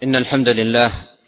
إن الحمد لله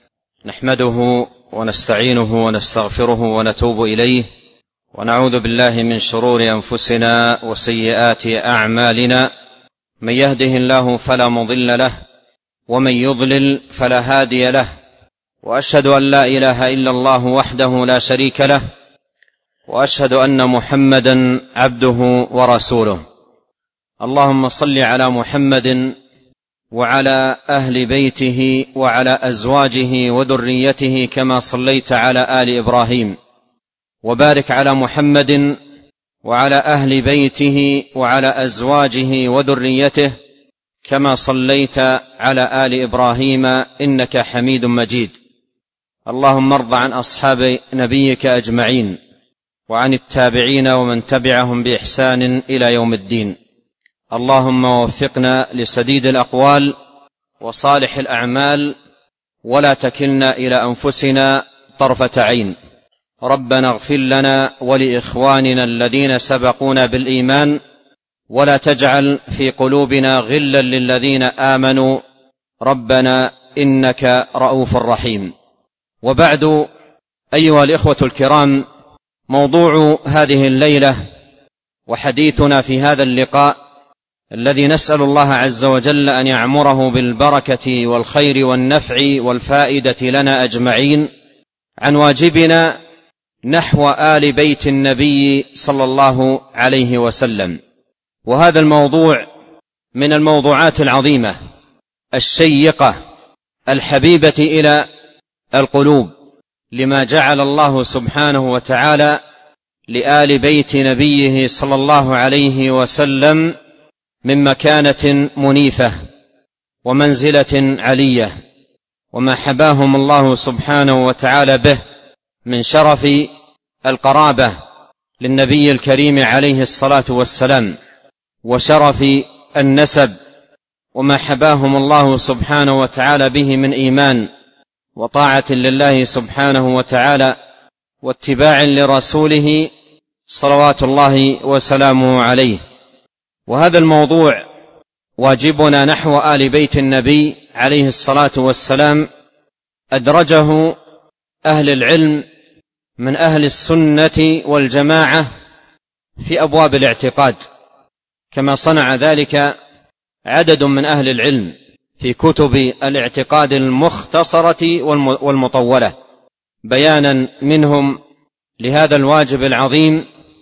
نحمده ونستعينه ونستغفره ونتوب إليه، ونعوذ بالله من شرور أنفسنا وسيئات أعمالنا. من يهده الله فلا مضل له، ومن يضلل فلا هادي له، وأشهد أن لا إله إلا الله وحده لا شريك له، وأشهد أن محمدا عبده ورسوله. اللهم صل على محمد وعلى أهل بيته وعلى أزواجه وذريته كما صليت على آل إبراهيم، وبارك على محمد وعلى أهل بيته وعلى أزواجه وذريته كما صليت على آل إبراهيم إنك حميد مجيد. اللهم ارض عن أصحاب نبيك أجمعين، وعن التابعين ومن تبعهم بإحسان إلى يوم الدين. اللهم وفقنا لسديد الأقوال وصالح الأعمال، ولا تكلنا إلى أنفسنا طرفة عين. ربنا اغفر لنا ولإخواننا الذين سبقونا بالإيمان، ولا تجعل في قلوبنا غلا للذين آمنوا ربنا إنك رؤوف رحيم. وبعد، أيها الإخوة الكرام، موضوع هذه الليلة وحديثنا في هذا اللقاء الذي نسأل الله عز وجل أن يعمره بالبركة والخير والنفع والفائدة لنا أجمعين، عن واجبنا نحو آل بيت النبي صلى الله عليه وسلم. وهذا الموضوع من الموضوعات العظيمة الشيقة الحبيبة إلى القلوب، لما جعل الله سبحانه وتعالى لآل بيت نبيه صلى الله عليه وسلم من مكانة منيفة ومنزلة علية، وما حباهم الله سبحانه وتعالى به من شرف القرابة للنبي الكريم عليه الصلاة والسلام، وشرف النسب، وما حباهم الله سبحانه وتعالى به من إيمان وطاعة لله سبحانه وتعالى واتباع لرسوله صلوات الله وسلامه عليه. وهذا الموضوع واجبنا نحو آل بيت النبي عليه الصلاة والسلام أدرجه أهل العلم من أهل السنة والجماعة في أبواب الاعتقاد، كما صنع ذلك عدد من أهل العلم في كتب الاعتقاد المختصرة والمطولة، بيانا منهم لهذا الواجب العظيم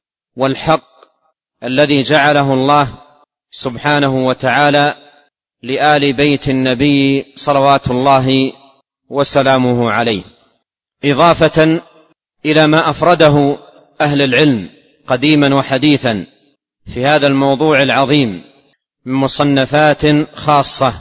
والحق الذي جعله الله سبحانه وتعالى لآل بيت النبي صلوات الله وسلامه عليه، إضافة إلى ما أفرده أهل العلم قديما وحديثا في هذا الموضوع العظيم من مصنفات خاصة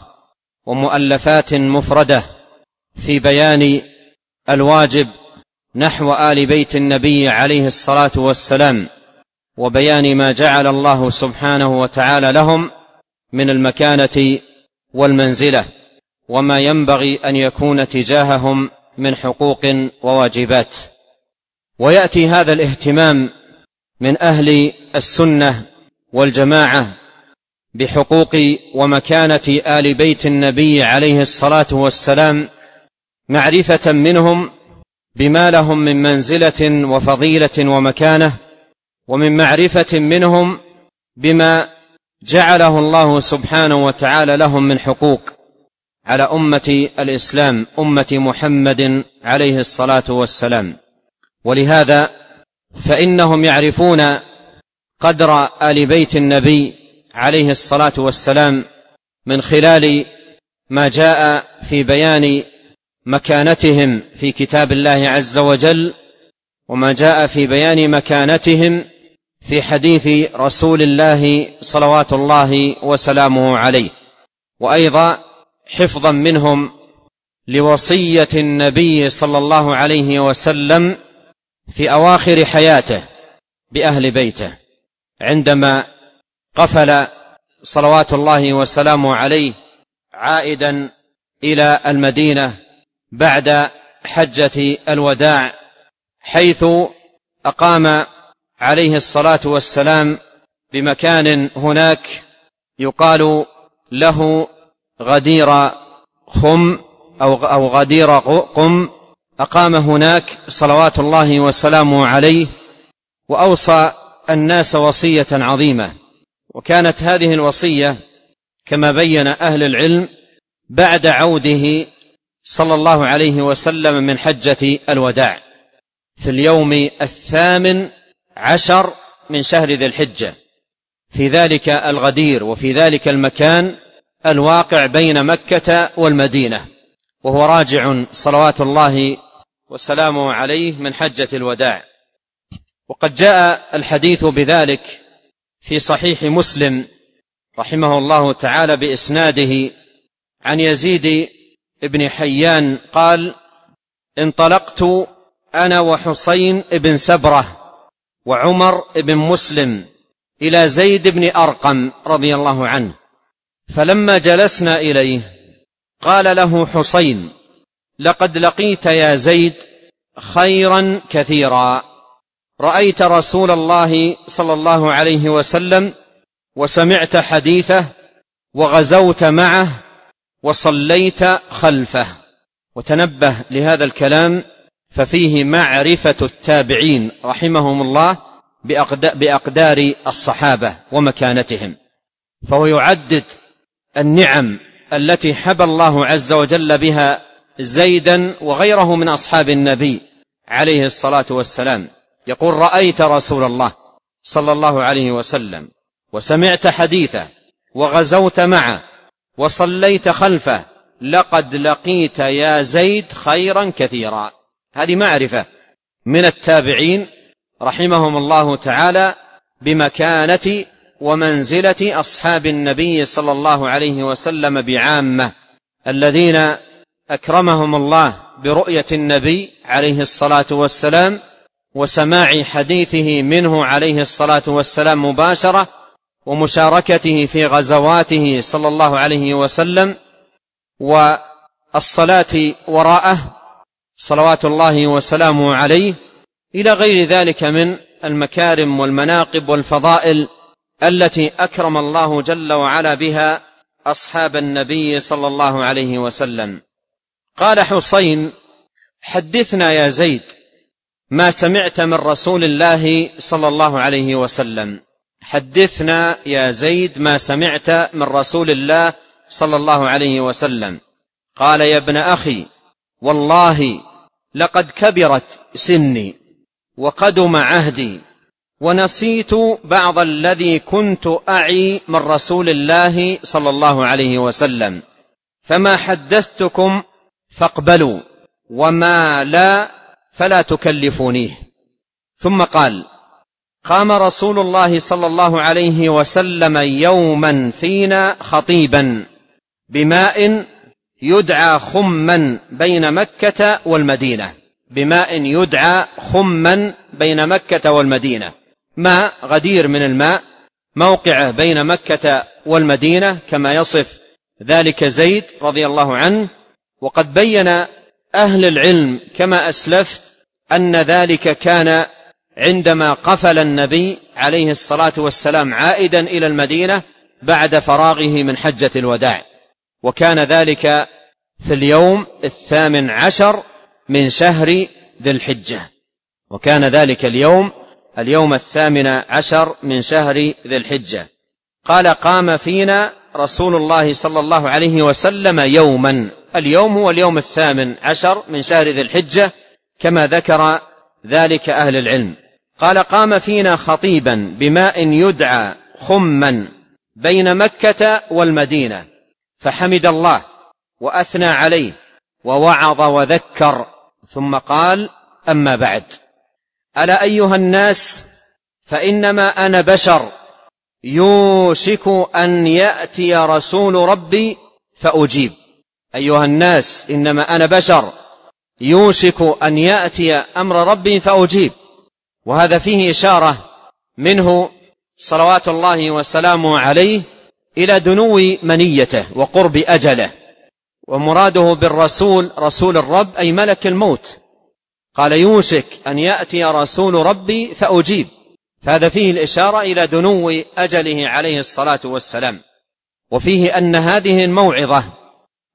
ومؤلفات مفردة في بيان الواجب نحو آل بيت النبي عليه الصلاة والسلام، وبيان ما جعل الله سبحانه وتعالى لهم من المكانة والمنزلة، وما ينبغي أن يكون تجاههم من حقوق وواجبات. ويأتي هذا الاهتمام من أهل السنة والجماعة بحقوق ومكانة آل بيت النبي عليه الصلاة والسلام معرفة منهم بما لهم من منزلة وفضيلة ومكانة، ومن معرفة منهم بما جعله الله سبحانه وتعالى لهم من حقوق على أمة الإسلام، أمة محمد عليه الصلاة والسلام. ولهذا فإنهم يعرفون قدر آل بيت النبي عليه الصلاة والسلام من خلال ما جاء في بيان مكانتهم في كتاب الله عز وجل، وما جاء في بيان مكانتهم في حديث رسول الله صلوات الله وسلامه عليه، وأيضا حفظا منهم لوصية النبي صلى الله عليه وسلم في أواخر حياته بأهل بيته، عندما قفل صلوات الله وسلامه عليه عائدا إلى المدينة بعد حجة الوداع، حيث أقام عليه الصلاة والسلام بمكان هناك يقال له غدير خم أو غدير قم أقام هناك صلوات الله وسلامه عليه، وأوصى الناس وصية عظيمة. وكانت هذه الوصية كما بين أهل العلم بعد عوده صلى الله عليه وسلم من حجة الوداع في اليوم 18 من شهر ذي الحجة، في ذلك الغدير وفي ذلك المكان الواقع بين مكة والمدينة، وهو راجع صلوات الله وسلامه عليه من حجة الوداع. وقد جاء الحديث بذلك في صحيح مسلم رحمه الله تعالى بإسناده عن يزيد بن حيان قال: انطلقت أنا وحسين بن سبرة وعمر بن مسلم إلى زيد بن أرقم رضي الله عنه، فلما جلسنا إليه قال له حسين: لقد لقيت يا زيد خيرا كثيرا، رأيت رسول الله صلى الله عليه وسلم وسمعت حديثه وغزوت معه وصليت خلفه. وتنبه لهذا الكلام ففيه معرفة التابعين رحمهم الله بأقدار الصحابة ومكانتهم، فهو يعدد النعم التي حبى الله عز وجل بها زيدا وغيره من أصحاب النبي عليه الصلاة والسلام. يقول: رأيت رسول الله صلى الله عليه وسلم وسمعت حديثه وغزوت معه وصليت خلفه، لقد لقيت يا زيد خيرا كثيرا. هذه معرفة من التابعين رحمهم الله تعالى بمكانة ومنزلة أصحاب النبي صلى الله عليه وسلم بعامة، الذين أكرمهم الله برؤية النبي عليه الصلاة والسلام وسماع حديثه منه عليه الصلاة والسلام مباشرة، ومشاركته في غزواته صلى الله عليه وسلم، والصلاة وراءه صلوات الله وسلامه عليه، إلى غير ذلك من المكارم والمناقب والفضائل التي أكرم الله جل وعلا بها أصحاب النبي صلى الله عليه وسلم. قال حسين: حدثنا يا زيد ما سمعت من رسول الله صلى الله عليه وسلم، حدثنا يا زيد ما سمعت من رسول الله صلى الله عليه وسلم. قال: يا ابن أخي، والله لقد كبرت سني وقدم عهدي، ونسيت بعض الذي كنت أعي من رسول الله صلى الله عليه وسلم، فما حدثتكم فاقبلوا، وما لا فلا تكلفونيه. ثم قال: قام رسول الله صلى الله عليه وسلم يوما فينا خطيبا بماء يدعى خما بين مكة والمدينة، بماء يدعى خما بين مكة والمدينة، ماء غدير من الماء موقعه بين مكة والمدينة كما يصف ذلك زيد رضي الله عنه. وقد بين أهل العلم كما أسلفت أن ذلك كان عندما قفل النبي عليه الصلاة والسلام عائدا إلى المدينة بعد فراغه من حجة الوداع، وكان ذلك في اليوم 18 من شهر ذي الحجة، وكان ذلك اليوم 18 من شهر ذي الحجة. قال: قام فينا رسول الله صلى الله عليه وسلم يوما، اليوم هو اليوم 18 من شهر ذي الحجة كما ذكر ذلك أهل العلم. قال: قام فينا خطيبا بماء يدعى خما بين مكة والمدينة، فحمد الله وأثنى عليه ووعظ وذكر، ثم قال: أما بعد، ألا أيها الناس، فإنما أنا بشر يوشك أن يأتي رسول ربي فأجيب. أيها الناس، إنما أنا بشر يوشك أن يأتي أمر ربي فأجيب. وهذا فيه إشارة منه صلوات الله وسلامه عليه إلى دنو منيته وقرب أجله، ومراده بالرسول رسول الرب أي ملك الموت. قال: يوشك أن يأتي رسول ربي فأجيب، فهذا فيه الإشارة إلى دنو أجله عليه الصلاة والسلام. وفيه أن هذه الموعظة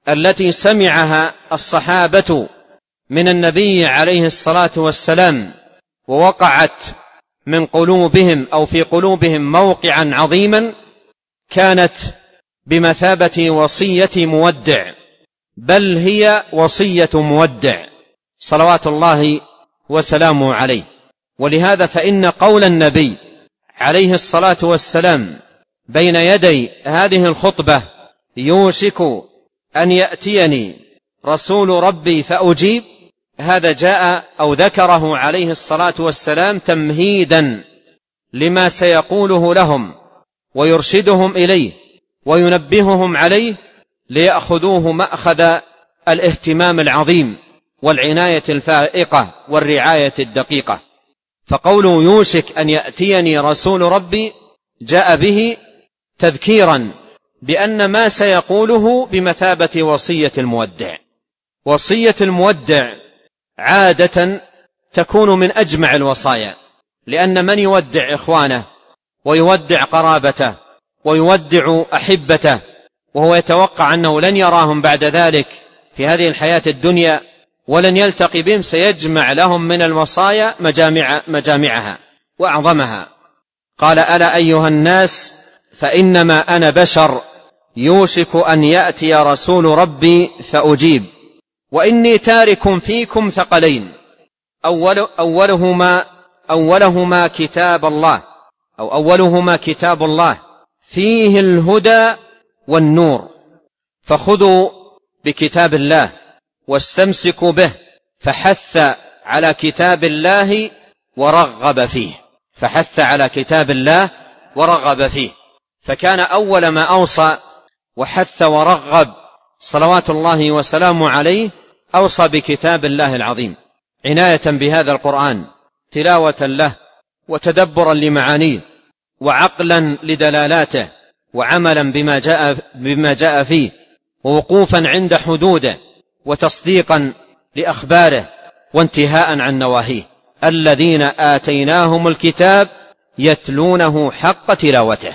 التي سمعها الصحابة من النبي عليه الصلاة والسلام ووقعت من قلوبهم أو في قلوبهم موقعا عظيما كانت بمثابة وصية مودع، بل هي وصية مودع صلوات الله وسلامه عليه. ولهذا فإن قول النبي عليه الصلاة والسلام بين يدي هذه الخطبة يوشك أن يأتيني رسول ربي فأجيب، هذا جاء أو ذكره عليه الصلاة والسلام تمهيدا لما سيقوله لهم ويرشدهم إليه وينبههم عليه ليأخذوه مأخذ الاهتمام العظيم والعناية الفائقة والرعاية الدقيقة. فقوله يوشك أن يأتيني رسول ربي جاء به تذكيرا بأن ما سيقوله بمثابة وصية المودع. وصية المودع عادة تكون من أجمع الوصايا، لأن من يودع إخوانه ويودع قرابته ويودع أحبته وهو يتوقع أنه لن يراهم بعد ذلك في هذه الحياة الدنيا ولن يلتقي بهم، سيجمع لهم من الوصايا مجامعها وأعظمها. قال ألا أيها الناس فإنما أنا بشر يوشك أن يأتي رسول ربي فأجيب، وإني تارك فيكم ثقلين أولهما كتاب الله أو أولهما كتاب الله فيه الهدى والنور، فخذوا بكتاب الله واستمسكوا به. فحث على كتاب الله ورغب فيه، فحث على كتاب الله ورغب فيه. فكان أول ما أوصى وحث ورغب صلوات الله وسلامه عليه أوصى بكتاب الله العظيم عناية بهذا القرآن، تلاوة له وتدبرا لمعانيه وعقلا لدلالاته وعملا بما جاء فيه ووقوفا عند حدوده وتصديقا لأخباره وانتهاء عن نواهيه. الذين آتيناهم الكتاب يتلونه حق تلاوته.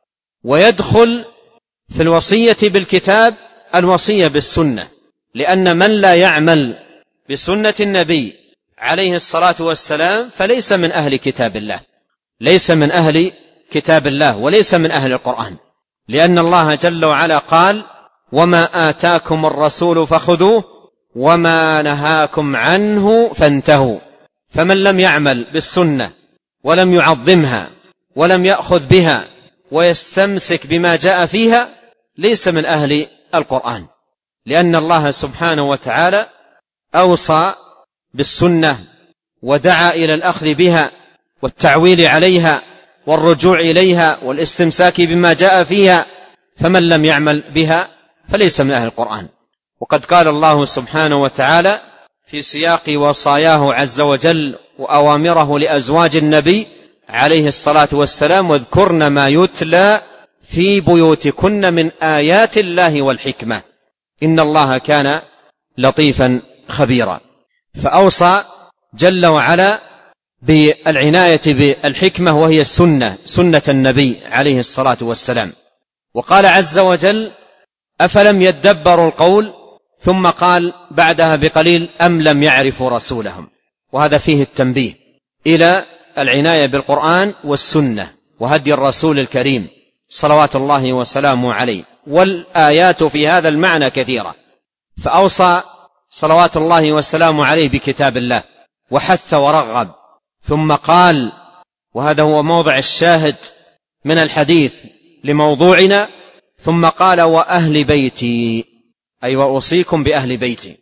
ويدخل في الوصية بالكتاب الوصية بالسنة، لأن من لا يعمل بسنة النبي عليه الصلاة والسلام فليس من أهل كتاب الله، ليس من أهل كتاب الله وليس من أهل القرآن، لأن الله جل وعلا قال وما آتاكم الرسول فخذوه وما نهاكم عنه فانتهوا. فمن لم يعمل بالسنة ولم يعظمها ولم يأخذ بها ويستمسك بما جاء فيها ليس من أهل القرآن، لأن الله سبحانه وتعالى أوصى بالسنة ودعا إلى الأخذ بها والتعويل عليها والرجوع إليها والاستمساك بما جاء فيها، فمن لم يعمل بها فليس من أهل القرآن. وقد قال الله سبحانه وتعالى في سياق وصاياه عز وجل وأوامره لأزواج النبي عليه الصلاة والسلام واذكرن ما يتلى في بيوتكن من آيات الله والحكمة إن الله كان لطيفا خبيرا. فأوصى جل وعلا بالعناية بالحكمة وهي السنة، سنة النبي عليه الصلاة والسلام. وقال عز وجل أفلم يدبروا القول، ثم قال بعدها بقليل أم لم يعرفوا رسولهم. وهذا فيه التنبيه إلى العناية بالقرآن والسنة وهدي الرسول الكريم صلوات الله وسلامه عليه. والآيات في هذا المعنى كثيرة، فأوصى صلوات الله وسلامه عليه بكتاب الله وحث ورغب، ثم قال وهذا هو موضع الشاهد من الحديث لموضوعنا، ثم قال وأهل بيتي، أي وأوصيكم بأهل بيتي،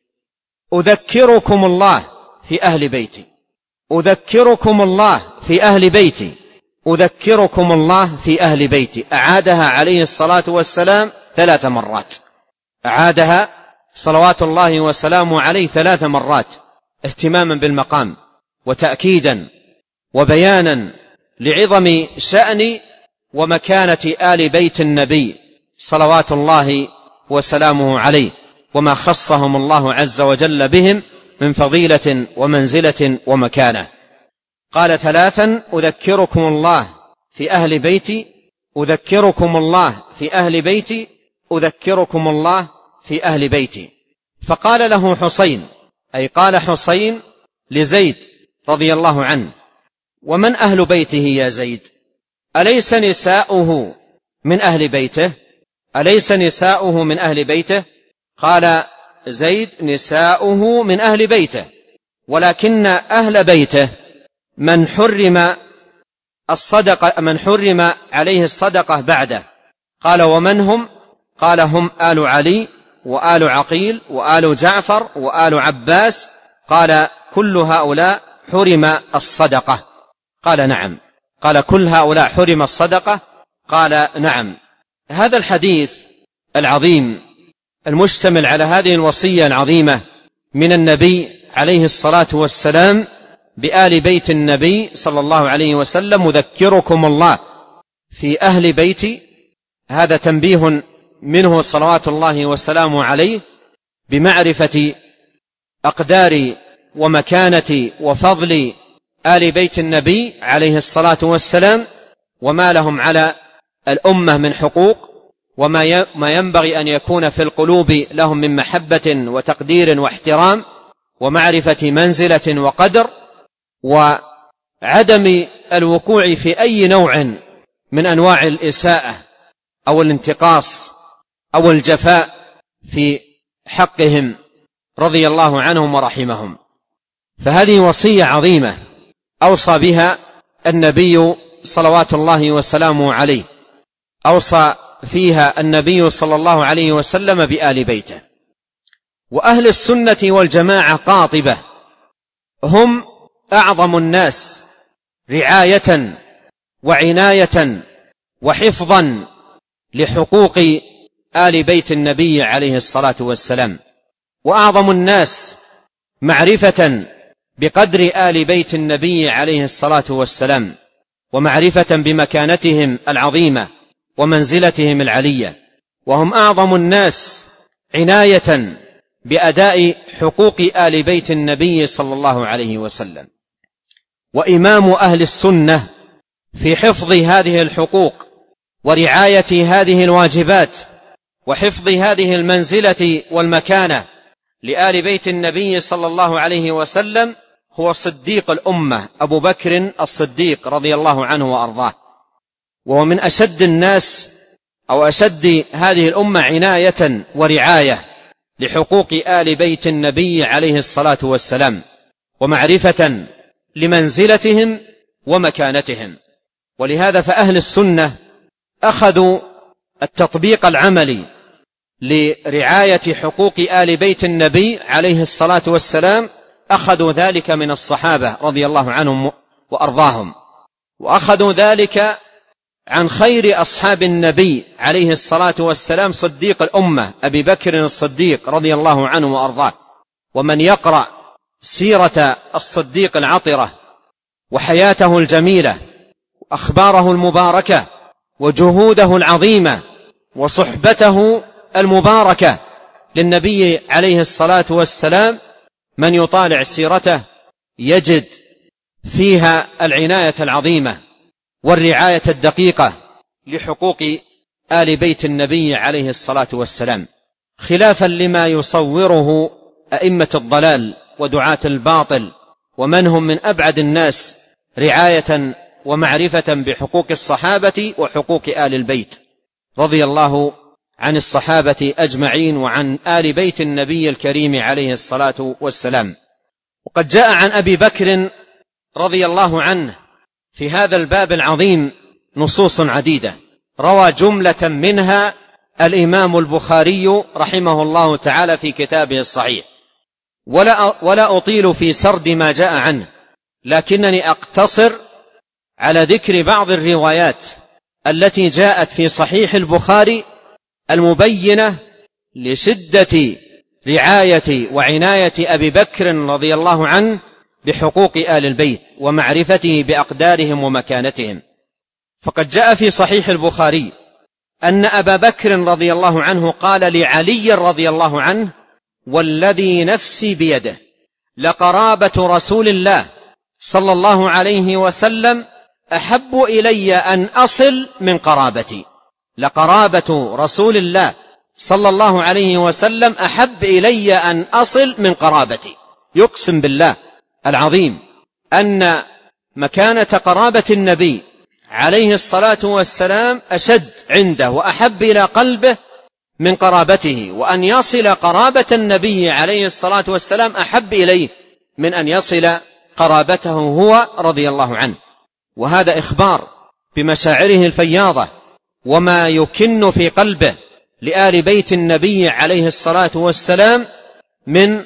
أذكركم الله في أهل بيتي، أذكركم الله في أهل بيتي، أذكركم الله في أهل بيتي. أعادها عليه الصلاة والسلام 3 مرات، أعادها صلوات الله وسلامه عليه 3 مرات اهتماما بالمقام وتأكيدا وبيانا لعظم شأن ومكانة آل بيت النبي صلوات الله وسلامه عليه، وما خصهم الله عز وجل بهم من فضيلة ومنزلة ومكانة. قال 3 أذكركم الله في أهل بيتي، أذكركم الله في أهل بيتي، أذكركم الله في أهل بيتي. فقال له حسين، أي قال حسين لزيد رضي الله عنه: ومن أهل بيته يا زيد؟ أليس نساؤه من أهل بيته؟ أليس نساؤه من أهل بيته؟ قال زيد: نساؤه من أهل بيته، ولكن أهل بيته من حرم الصدقة، من حرم عليه الصدقة بعده. قال: ومن هم؟ قال: هم آل علي وآل عقيل وآل جعفر وآل عباس. قال: كل هؤلاء حرم الصدقة؟ قال: نعم. قال: كل هؤلاء حرم الصدقة؟ قال: نعم. هذا الحديث العظيم المشتمل على هذه الوصية العظيمة من النبي عليه الصلاة والسلام بآل بيت النبي صلى الله عليه وسلم: مذكركم الله في أهل بيتي. هذا تنبيه منه صلوات الله وسلامه عليه بمعرفة أقدار ومكانة وفضل آل بيت النبي عليه الصلاة والسلام، وما لهم على الأمة من حقوق، وما ينبغي أن يكون في القلوب لهم من محبة وتقدير واحترام ومعرفة منزلة وقدر، وعدم الوقوع في أي نوع من أنواع الإساءة أو الانتقاص أو الجفاء في حقهم رضي الله عنهم ورحمهم. فهذه وصية عظيمة أوصى بها النبي صلوات الله وسلامه عليه، أوصى فيها النبي صلى الله عليه وسلم بآل بيته. وأهل السنة والجماعة قاطبة هم أعظم الناس رعاية وعناية وحفظا لحقوق آل بيت النبي عليه الصلاة والسلام، وأعظم الناس معرفة بقدر آل بيت النبي عليه الصلاة والسلام، ومعرفة بمكانتهم العظيمة ومنزلتهم العلية، وهم أعظم الناس عناية بأداء حقوق آل بيت النبي صلى الله عليه وسلم. وإمام أهل السنة في حفظ هذه الحقوق ورعاية هذه الواجبات وحفظ هذه المنزلة والمكانة لآل بيت النبي صلى الله عليه وسلم هو صديق الأمة أبو بكر الصديق رضي الله عنه وأرضاه، وهو من أشد الناس أو أشد هذه الأمة عناية ورعاية لحقوق آل بيت النبي عليه الصلاة والسلام، ومعرفة لمنزلتهم ومكانتهم. ولهذا فأهل السنة أخذوا التطبيق العملي لرعاية حقوق آل بيت النبي عليه الصلاة والسلام، أخذوا ذلك من الصحابة رضي الله عنهم وأرضاهم، وأخذوا ذلك عن خير أصحاب النبي عليه الصلاة والسلام صديق الأمة أبي بكر الصديق رضي الله عنه وأرضاه. ومن يقرأ سيرة الصديق العطرة وحياته الجميلة وأخباره المباركة وجهوده العظيمة وصحبته المباركة للنبي عليه الصلاة والسلام، من يطالع سيرته يجد فيها العناية العظيمة والرعاية الدقيقة لحقوق آل بيت النبي عليه الصلاة والسلام، خلافا لما يصوره أئمة الضلال ودعاة الباطل، ومن هم من أبعد الناس رعاية ومعرفة بحقوق الصحابة وحقوق آل البيت رضي الله عن الصحابة أجمعين وعن آل بيت النبي الكريم عليه الصلاة والسلام. وقد جاء عن أبي بكر رضي الله عنه في هذا الباب العظيم نصوص عديدة، روى جملة منها الإمام البخاري رحمه الله تعالى في كتابه الصحيح، ولا أطيل في سرد ما جاء عنه، لكنني أقتصر على ذكر بعض الروايات التي جاءت في صحيح البخاري المبينة لشدة رعاية وعناية أبي بكر رضي الله عنه بحقوق آل البيت ومعرفته بأقدارهم ومكانتهم. فقد جاء في صحيح البخاري أن أبا بكر رضي الله عنه قال لعلي رضي الله عنه: والذي نفسي بيده لقرابة رسول الله صلى الله عليه وسلم أحب إلي أن أصل من قرابتي. لقرابة رسول الله صلى الله عليه وسلم أحب إلي أن أصل من قرابتي. يقسم بالله العظيم أن مكانة قرابة النبي عليه الصلاة والسلام أشد عنده وأحب إلى قلبه من قرابته، وأن يصل قرابة النبي عليه الصلاة والسلام أحب إليه من أن يصل قرابته هو رضي الله عنه. وهذا إخبار بمشاعره الفياضة وما يكن في قلبه لآل بيت النبي عليه الصلاة والسلام من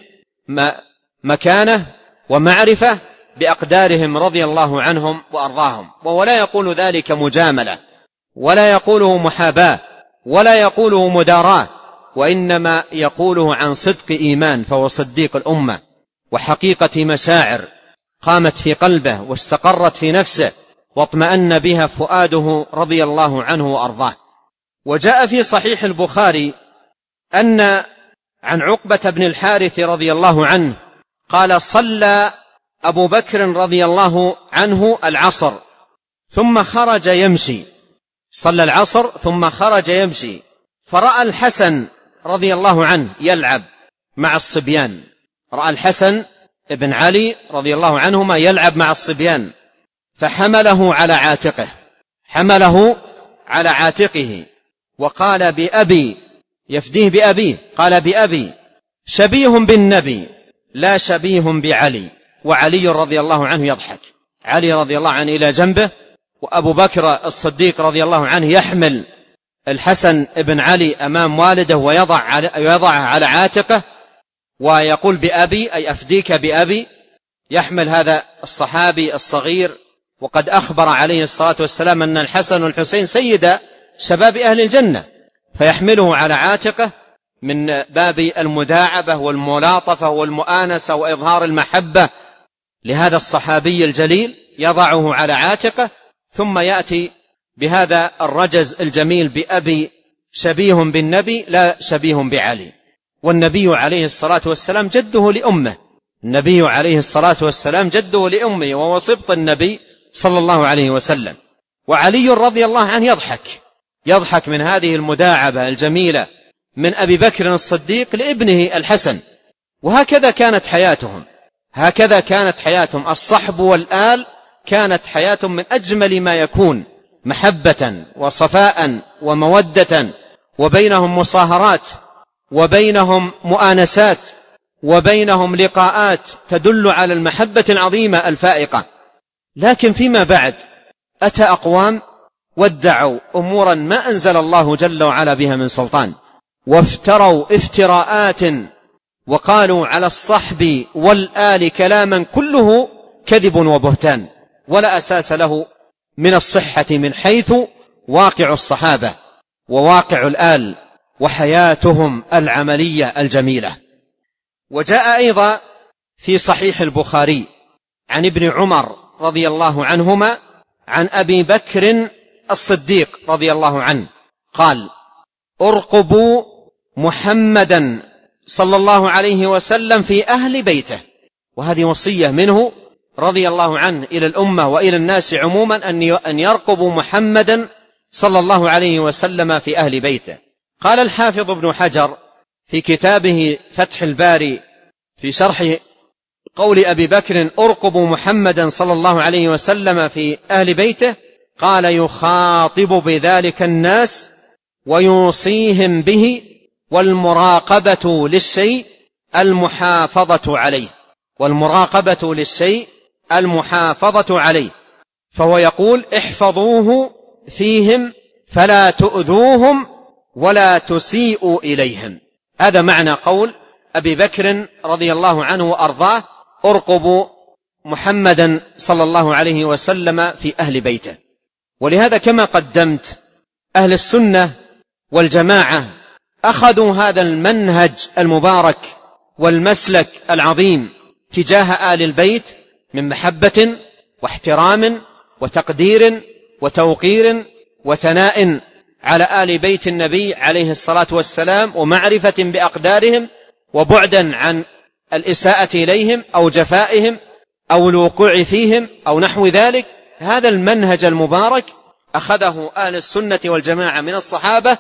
مكانة ومعرفة بأقدارهم رضي الله عنهم وأرضاهم. ولا يقول ذلك مجاملة، ولا يقوله محاباة، ولا يقوله مداراة، وإنما يقوله عن صدق إيمان، فهو صديق الأمة وحقيقة مشاعر قامت في قلبه واستقرت في نفسه واطمأن بها فؤاده رضي الله عنه وأرضاه. وجاء في صحيح البخاري أن عن عقبة بن الحارث رضي الله عنه قال: صلى أبو بكر رضي الله عنه العصر ثم خرج يمشي، صلى العصر ثم خرج يمشي، فرأى الحسن رضي الله عنه يلعب مع الصبيان، رأى الحسن ابن علي رضي الله عنهما يلعب مع الصبيان، فحمله على عاتقه، حمله على عاتقه وقال: بأبي، يفديه بأبيه، قال: بأبي شبيه بالنبي لا شبيه بعلي. وعلي رضي الله عنه يضحك، علي رضي الله عنه إلى جنبه، وأبو بكر الصديق رضي الله عنه يحمل الحسن ابن علي أمام والده ويضعه على عاتقه ويقول: بأبي، أي أفديك بأبي. يحمل هذا الصحابي الصغير، وقد أخبر عليه الصلاة والسلام أن الحسن والحسين سيد شباب أهل الجنة، فيحمله على عاتقه من باب المداعبة والملاطفة والمؤانسة وإظهار المحبة لهذا الصحابي الجليل، يضعه على عاتقه ثم يأتي بهذا الرجز الجميل: بأبي شبيه بالنبي لا شبيه بعلي. والنبي عليه الصلاة والسلام جده لأمه، النبي عليه الصلاة والسلام جده لأمه وهو سبط النبي صلى الله عليه وسلم. وعلي رضي الله عنه يضحك من هذه المداعبة الجميلة من أبي بكر الصديق لابنه الحسن. وهكذا كانت حياتهم، هكذا كانت حياتهم، الصحب والآل كانت حياتهم من أجمل ما يكون، محبة وصفاء ومودة، وبينهم مصاهرات، وبينهم مؤانسات، وبينهم لقاءات تدل على المحبة العظيمة الفائقة. لكن فيما بعد أتى أقوام وادعوا أمورا ما أنزل الله جل وعلا بها من سلطان، وافتروا افتراءات وقالوا على الصحب والآل كلاما كله كذب وبهتان ولا أساس له من الصحة من حيث واقع الصحابة وواقع الآل وحياتهم العملية الجميلة. وجاء أيضا في صحيح البخاري عن ابن عمر رضي الله عنهما عن أبي بكر الصديق رضي الله عنه قال: ارقبوا محمدا صلى الله عليه وسلم في أهل بيته. وهذه وصية منه رضي الله عنه إلى الأمة وإلى الناس عموما أن يرقبوا محمدا صلى الله عليه وسلم في أهل بيته. قال الحافظ ابن حجر في كتابه فتح الباري في شرح قول أبي بكر: ارقبوا محمدا صلى الله عليه وسلم في أهل بيته، قال: يخاطب بذلك الناس ويوصيهم به، والمراقبة للشيء المحافظة عليه، والمراقبة للشيء المحافظة عليه. فهو يقول: احفظوه فيهم فلا تؤذوهم ولا تسيئوا إليهم. هذا معنى قول أبي بكر رضي الله عنه وأرضاه: ارقبوا محمدا صلى الله عليه وسلم في أهل بيته. ولهذا كما قدمت أهل السنة والجماعة أخذوا هذا المنهج المبارك والمسلك العظيم تجاه آل البيت من محبة واحترام وتقدير وتوقير وثناء على آل بيت النبي عليه الصلاة والسلام، ومعرفة بأقدارهم، وبعدا عن الإساءة إليهم أو جفائهم أو الوقوع فيهم أو نحو ذلك. هذا المنهج المبارك أخذه أهل السنة والجماعة من الصحابة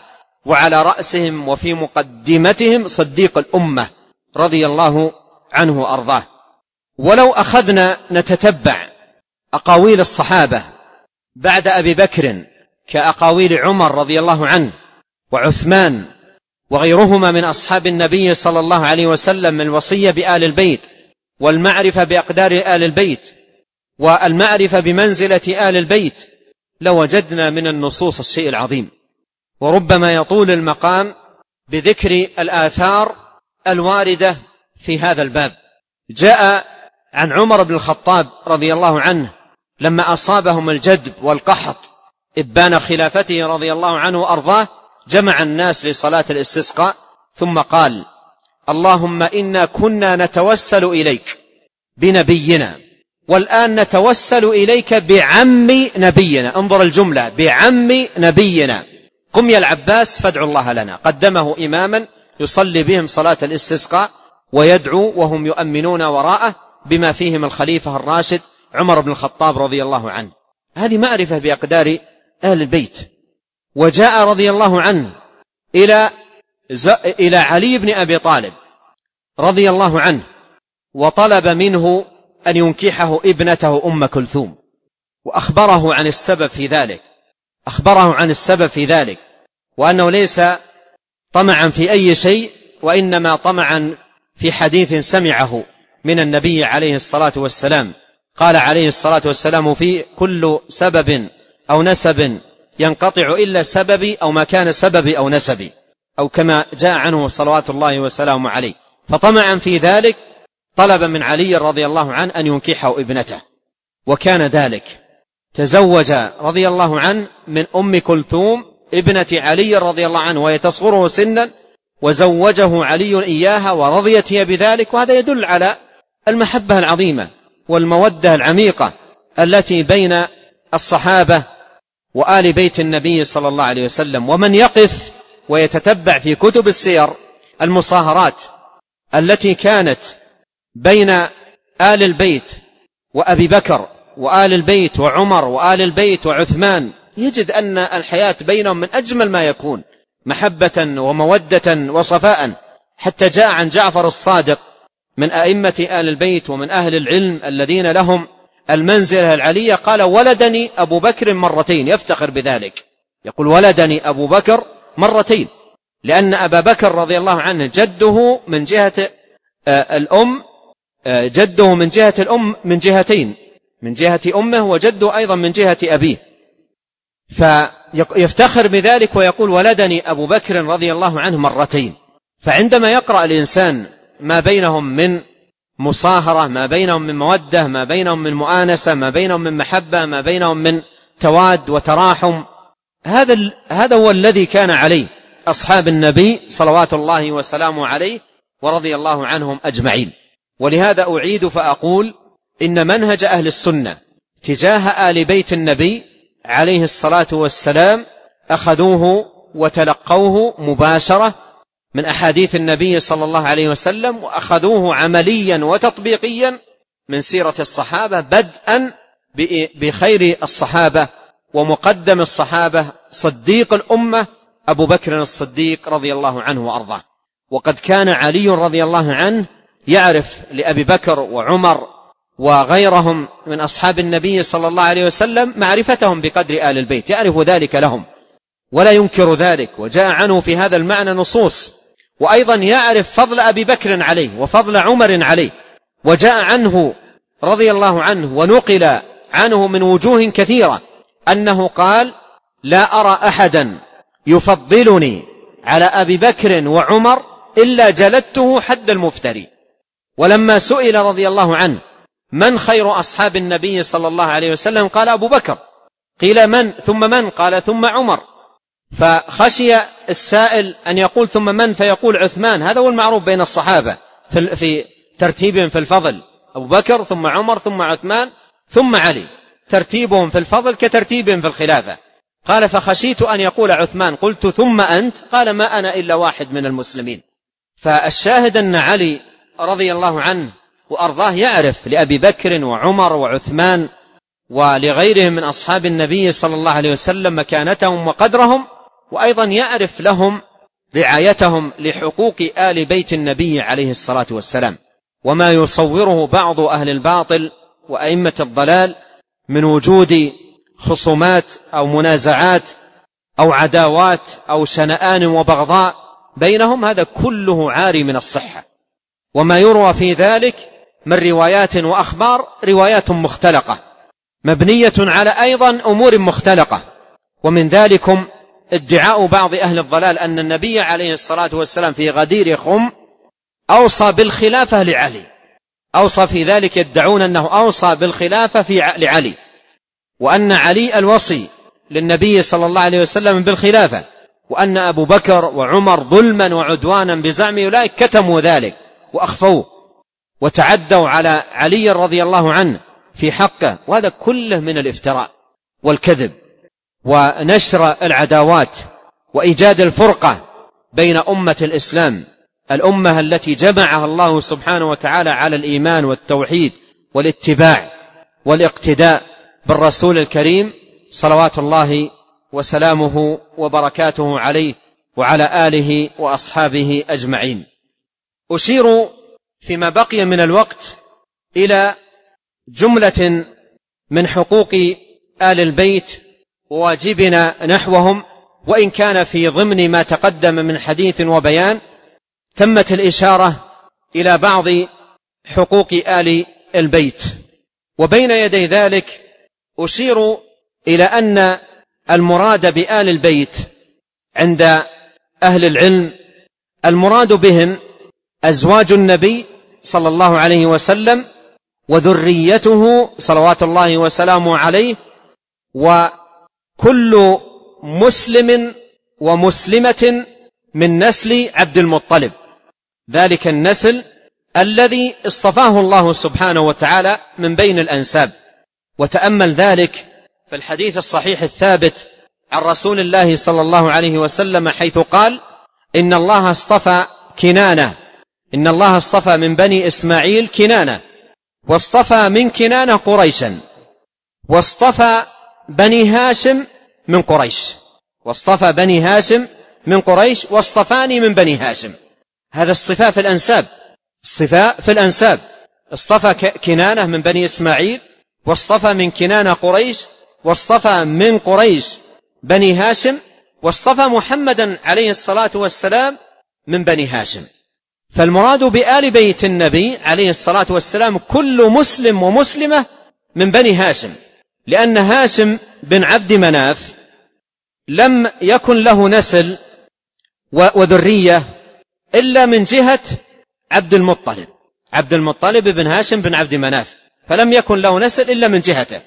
وعلى رأسهم وفي مقدمتهم صديق الأمة رضي الله عنه وأرضاه. ولو أخذنا نتتبع أقاويل الصحابة بعد أبي بكر كأقاويل عمر رضي الله عنه وعثمان وغيرهما من أصحاب النبي صلى الله عليه وسلم من الوصية بآل البيت والمعرفة بأقدار آل البيت والمعرفة بمنزلة آل البيت، لوجدنا من النصوص الشيء العظيم. وربما يطول المقام بذكر الآثار الواردة في هذا الباب. جاء عن عمر بن الخطاب رضي الله عنه لما أصابهم الجدب والقحط إبان خلافته رضي الله عنه وأرضاه، جمع الناس لصلاة الاستسقاء ثم قال: اللهم إنا كنا نتوسل إليك بنبينا والآن نتوسل إليك بعم نبينا. انظر الجملة: بعم نبينا. قم يا العباس فادعوا الله لنا. قدمه إماما يصلي بهم صلاة الاستسقاء ويدعو وهم يؤمنون وراءه بما فيهم الخليفة الراشد عمر بن الخطاب رضي الله عنه. هذه معرفة بأقدار أهل البيت. وجاء رضي الله عنه إلى علي بن أبي طالب رضي الله عنه وطلب منه أن ينكحه ابنته أم كلثوم، وأخبره عن السبب في ذلك، وأنه ليس طمعا في أي شيء، وإنما طمعا في حديث سمعه من النبي عليه الصلاة والسلام. قال عليه الصلاة والسلام: في كل سبب أو نسب ينقطع إلا سببي أو ما كان سببي أو نسبي، أو كما جاء عنه صلوات الله وسلامه عليه. فطمعا في ذلك طلب من علي رضي الله عنه أن ينكحه ابنته، وكان ذلك. تزوج رضي الله عنه من أم كلثوم ابنة علي رضي الله عنه وهي تصغره سنا، وزوجه علي إياها ورضيت هي بذلك. وهذا يدل على المحبة العظيمة والمودة العميقة التي بين الصحابة وآل بيت النبي صلى الله عليه وسلم. ومن يقف ويتتبع في كتب السير المصاهرات التي كانت بين آل البيت وأبي بكر وآل البيت وعمر وآل البيت وعثمان، يجد أن الحياة بينهم من أجمل ما يكون، محبة ومودة وصفاء. حتى جاء عن جعفر الصادق من أئمة آل البيت ومن أهل العلم الذين لهم المنزلة العلية، قال: ولدني أبو بكر مرتين. يفتخر بذلك، يقول: ولدني أبو بكر مرتين، لأن أبا بكر رضي الله عنه جده من جهة الأم، جده من جهة الأم من جهتين، من جهة أمه، وجده أيضا من جهة أبيه. فيفتخر بذلك ويقول: ولدني أبو بكر رضي الله عنه مرتين. فعندما يقرأ الإنسان ما بينهم من مصاهرة، ما بينهم من مودة، ما بينهم من مؤانسة، ما بينهم من محبة، ما بينهم من تواد وتراحم، هذا هو الذي كان عليه أصحاب النبي صلوات الله وسلامه عليه ورضي الله عنهم أجمعين. ولهذا أعيد فأقول: إن منهج أهل السنة تجاه آل بيت النبي عليه الصلاة والسلام أخذوه وتلقوه مباشرة من أحاديث النبي صلى الله عليه وسلم، وأخذوه عمليا وتطبيقيا من سيرة الصحابة، بدءا بخير الصحابة ومقدم الصحابة صديق الأمة أبو بكر الصديق رضي الله عنه وأرضاه. وقد كان علي رضي الله عنه يعرف لأبي بكر وعمر وغيرهم من أصحاب النبي صلى الله عليه وسلم معرفتهم بقدر آل البيت، يعرف ذلك لهم ولا ينكر ذلك، وجاء عنه في هذا المعنى نصوص. وأيضا يعرف فضل أبي بكر عليه وفضل عمر عليه، وجاء عنه رضي الله عنه ونقل عنه من وجوه كثيرة أنه قال: لا أرى أحدا يفضلني على أبي بكر وعمر إلا جلدته حد المفتري. ولما سئل رضي الله عنه من خير أصحاب النبي صلى الله عليه وسلم قال: أبو بكر. قيل: من؟ ثم من؟ قال: ثم عمر. فخشي السائل أن يقول ثم من، فيقول عثمان. هذا هو المعروف بين الصحابة في ترتيبهم في الفضل: أبو بكر ثم عمر ثم عثمان ثم علي، ترتيبهم في الفضل كترتيبهم في الخلافة. قال: فخشيت أن يقول عثمان، قلت: ثم أنت؟ قال: ما أنا إلا واحد من المسلمين. فالشاهد أن علي رضي الله عنه وأرضاه يعرف لأبي بكر وعمر وعثمان ولغيرهم من أصحاب النبي صلى الله عليه وسلم مكانتهم وقدرهم، وأيضا يعرف لهم رعايتهم لحقوق آل بيت النبي عليه الصلاة والسلام، وما يصوره بعض أهل الباطل وأئمة الضلال من وجود خصومات أو منازعات أو عداوات أو شنآن وبغضاء بينهم، هذا كله عاري من الصحة. وما يروى في ذلك من روايات وأخبار روايات مختلقة مبنية على أيضا أمور مختلقة. ومن ذلكم ادعاء بعض أهل الضلال أن النبي عليه الصلاة والسلام في غدير خم أوصى بالخلافة لعلي، أوصى في ذلك، يدعون أنه أوصى بالخلافة لعلي، وأن علي الوصي للنبي صلى الله عليه وسلم بالخلافة، وأن أبو بكر وعمر ظلما وعدوانا بزعم أولئك كتموا ذلك وأخفوه وتعدوا على علي رضي الله عنه في حقه. وهذا كله من الافتراء والكذب ونشر العداوات وإيجاد الفرقة بين أمة الإسلام، الأمة التي جمعها الله سبحانه وتعالى على الإيمان والتوحيد والاتباع والاقتداء بالرسول الكريم صلوات الله وسلامه وبركاته عليه وعلى آله وأصحابه أجمعين. أشير فيما بقي من الوقت إلى جملة من حقوق آل البيت وواجبنا نحوهم، وإن كان في ضمن ما تقدم من حديث وبيان تمت الإشارة إلى بعض حقوق آل البيت. وبين يدي ذلك أشير إلى أن المراد بآل البيت عند أهل العلم المراد بهم أزواج النبي صلى الله عليه وسلم وذريته صلوات الله وسلامه عليه، وكل مسلم ومسلمة من نسل عبد المطلب، ذلك النسل الذي اصطفاه الله سبحانه وتعالى من بين الأنساب. وتأمل ذلك في الحديث الصحيح الثابت عن رسول الله صلى الله عليه وسلم حيث قال: إن الله اصطفى كنانة، إن الله اصطفى من بني إسماعيل كنانة، واصطفى من كنانة قريشا، واصطفى بني هاشم من قريش، واصطفى بني هاشم من قريش، واصطفاني من بني هاشم. هذا اصطفاء في الأنساب، اصطفاء في الأنساب. اصطفى كنانة من بني إسماعيل، واصطفى من كنانة قريش، واصطفى من قريش بني هاشم، واصطفى محمدا عليه الصلاة والسلام من بني هاشم. فالمراد بآل بيت النبي عليه الصلاة والسلام كل مسلم ومسلمة من بني هاشم، لأن هاشم بن عبد مناف لم يكن له نسل وذرية إلا من جهة عبد المطلب، عبد المطلب بن هاشم بن عبد مناف، فلم يكن له نسل إلا من جهته.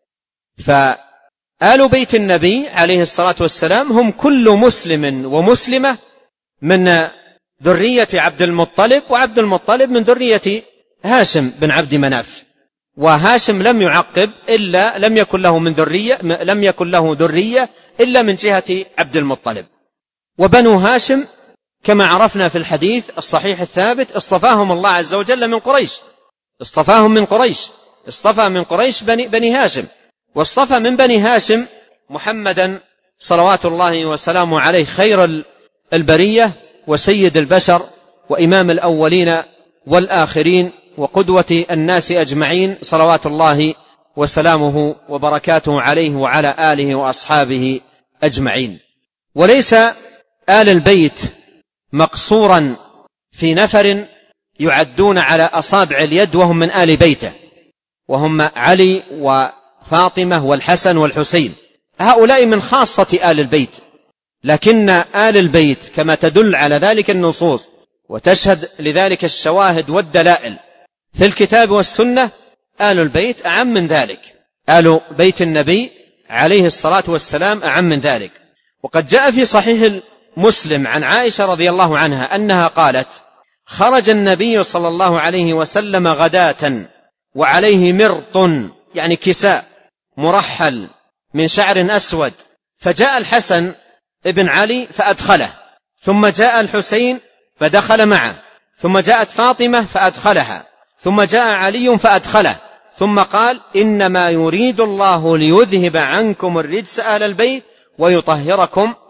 فآل بيت النبي عليه الصلاة والسلام هم كل مسلم ومسلمة من ذرية عبد المطلب، وعبد المطلب من ذرية هاشم بن عبد مناف. وهاشم لم يعقب إلا لم يكن له ذرية إلا من جهة عبد المطلب. وبنو هاشم كما عرفنا في الحديث الصحيح الثابت اصطفاهم الله عز وجل من قريش، اصطفاهم من قريش، اصطفى من قريش بني هاشم، واصطفى من بني هاشم محمدا صلوات الله وسلامه عليه خير البرية وسيد البشر وإمام الأولين والآخرين وقدوة الناس أجمعين صلوات الله وسلامه وبركاته عليه وعلى آله وأصحابه أجمعين. وليس آل البيت مقصورا في نفر يعدون على أصابع اليد وهم من آل بيته، وهم علي وفاطمة والحسن والحسين، هؤلاء من خاصة آل البيت. لكن آل البيت كما تدل على ذلك النصوص وتشهد لذلك الشواهد والدلائل في الكتاب والسنة، آل البيت أعم من ذلك، آل بيت النبي عليه الصلاة والسلام أعم من ذلك. وقد جاء في صحيح مسلم عن عائشة رضي الله عنها أنها قالت: خرج النبي صلى الله عليه وسلم غداة وعليه مرط، يعني كساء مرحل من شعر أسود، فجاء الحسن ابن علي فأدخله، ثم جاء الحسين فدخل معه، ثم جاءت فاطمة فأدخلها، ثم جاء علي فأدخله، ثم قال: إنما يريد الله ليذهب عنكم الرجس أهل البيت ويطهركم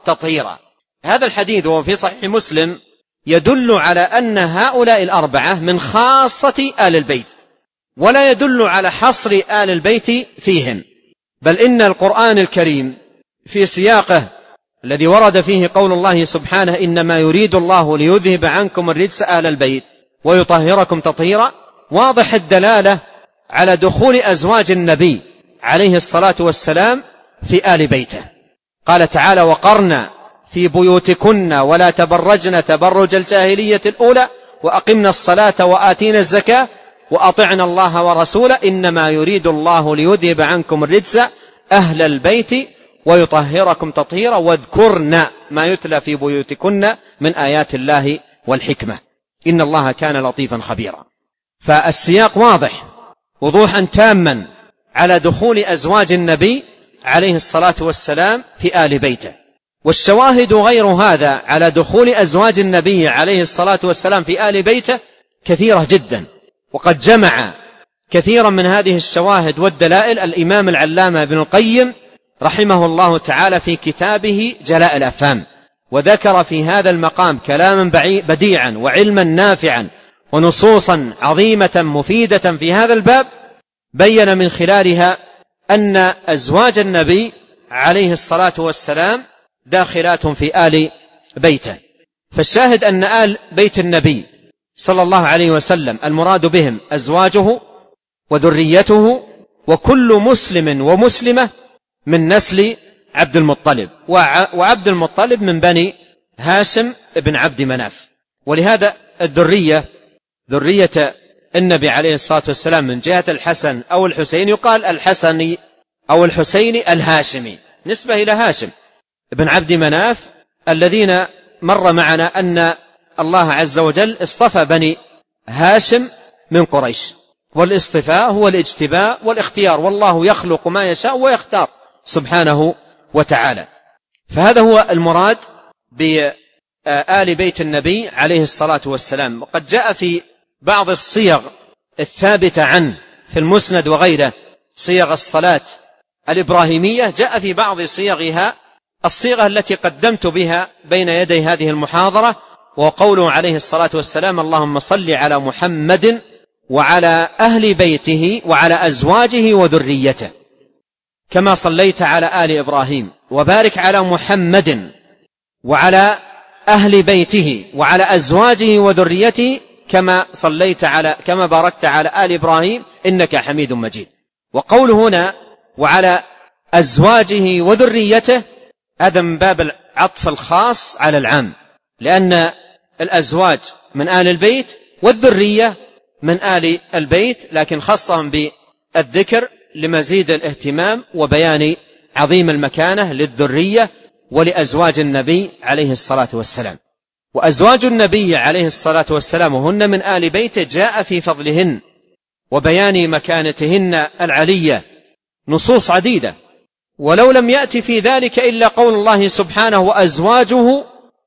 تطهيرا. هذا الحديث وهو في صحيح مسلم يدل على أن هؤلاء الأربعة من خاصة آل البيت، ولا يدل على حصر آل البيت فيهم، بل إن القرآن الكريم في سياقه الذي ورد فيه قول الله سبحانه إنما يريد الله ليذهب عنكم الرجس أهل البيت ويطهركم تطهيرا، واضح الدلالة على دخول أزواج النبي عليه الصلاة والسلام في آل بيته. قال تعالى وقرن في بيوتكن ولا تبرجن تبرج الجاهلية الأولى وأقمنا الصلاة وآتينا الزكاة وأطعنا الله ورسوله إنما يريد الله ليذهب عنكم الرجس أهل البيت ويطهركم تطهيرا واذكرن ما يتلى في بيوتكن من آيات الله والحكمة إن الله كان لطيفا خبيرا. فالسياق واضح وضوحا تاما على دخول أزواج النبي عليه الصلاة والسلام في آل بيته. والشواهد غير هذا على دخول أزواج النبي عليه الصلاة والسلام في آل بيته كثيرة جدا، وقد جمع كثيرا من هذه الشواهد والدلائل الإمام العلامة ابن القيم رحمه الله تعالى في كتابه جلاء الأفهام، وذكر في هذا المقام كلاما بديعا وعلما نافعا ونصوصا عظيمة مفيدة في هذا الباب، بين من خلالها أن أزواج النبي عليه الصلاة والسلام داخلات في آل بيته. فالشاهد أن آل بيت النبي صلى الله عليه وسلم المراد بهم أزواجه وذريته وكل مسلم ومسلمة من نسل عبد المطلب، وعبد المطلب من بني هاشم ابن عبد مناف. ولهذا الذرية ذرية النبي عليه الصلاة والسلام من جهة الحسن أو الحسين يقال الحسني أو الحسيني الهاشمي نسبة إلى هاشم ابن عبد مناف، الذين مر معنا أن الله عز وجل اصطفى بني هاشم من قريش، والاصطفاء هو الاجتباء والاختيار، والله يخلق ما يشاء ويختار سبحانه وتعالى. فهذا هو المراد بآل بيت النبي عليه الصلاة والسلام. وقد جاء في بعض الصيغ الثابتة عنه في المسند وغيره صيغ الصلاة الإبراهيمية، جاء في بعض صيغها الصيغة التي قدمت بها بين يدي هذه المحاضرة، وقوله عليه الصلاة والسلام اللهم صل على محمد وعلى أهل بيته وعلى أزواجه وذريته كما صليت على آل إبراهيم، وبارك على محمد وعلى أهل بيته وعلى أزواجه وذريته كما باركت على آل إبراهيم إنك حميد مجيد. وقوله هنا وعلى أزواجه وذريته هذا من باب العطف الخاص على العام، لأن الأزواج من آل البيت والذرية من آل البيت، لكن خصهم بالذكر لمزيد الاهتمام وبيان عظيم المكانة للذرية ولأزواج النبي عليه الصلاة والسلام. وأزواج النبي عليه الصلاة والسلام وهن من آل بيته جاء في فضلهن وبيان مكانتهن العلية نصوص عديدة، ولو لم يأتي في ذلك إلا قول الله سبحانه وأزواجه